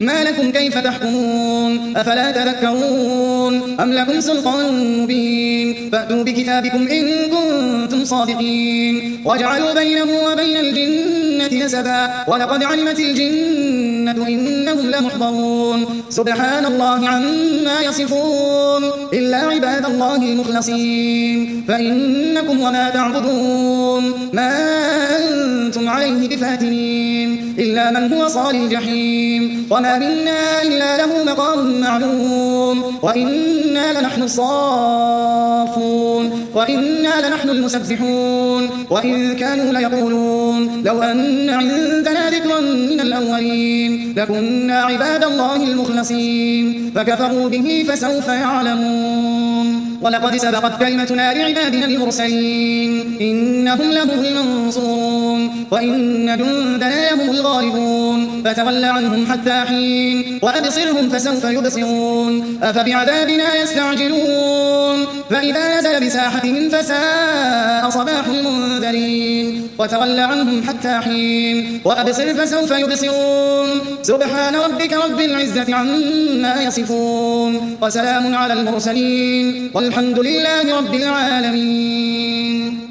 ما لكم كيف تحكمون أفلا تذكرون أم لكم سلطان مبين فأتوا بكتابكم إن كنتم صادقين وجعلوا بينه وبين الجنة نسبا ولقد علمت الجنة إنهم لمحضرون سبحان الله عما يصفون إلا عباد الله المخلصين فإنكم وما تعبدون ما أنتم عليه بفاتنين إلا من هو صال الجحيم وما منا إلا له مقام معلوم وإنا لنحن الصافون وإنا لنحن المسبحون وإن كانوا ليقولون لو أن عندنا ذكرا من الأولين لكنا عباد الله المخلصين فكفروا به فسوف يعلمون ولقد سبقت كلمتنا لعبادنا المرسلين إنهم لهم المنصورون وإن جندنا لهم الغالبون فتول عنهم حتى حين وأبصرهم فسوف يبصرون أفبعذابنا يستعجلون فإذا نزل بساحتهم فساء صباح المنذرين وتول عنهم حتى حين وأبصر فسوف يبصرون سبحان ربك رب العزة عما يصفون وسلام على المرسلين والحمد لله رب العالمين.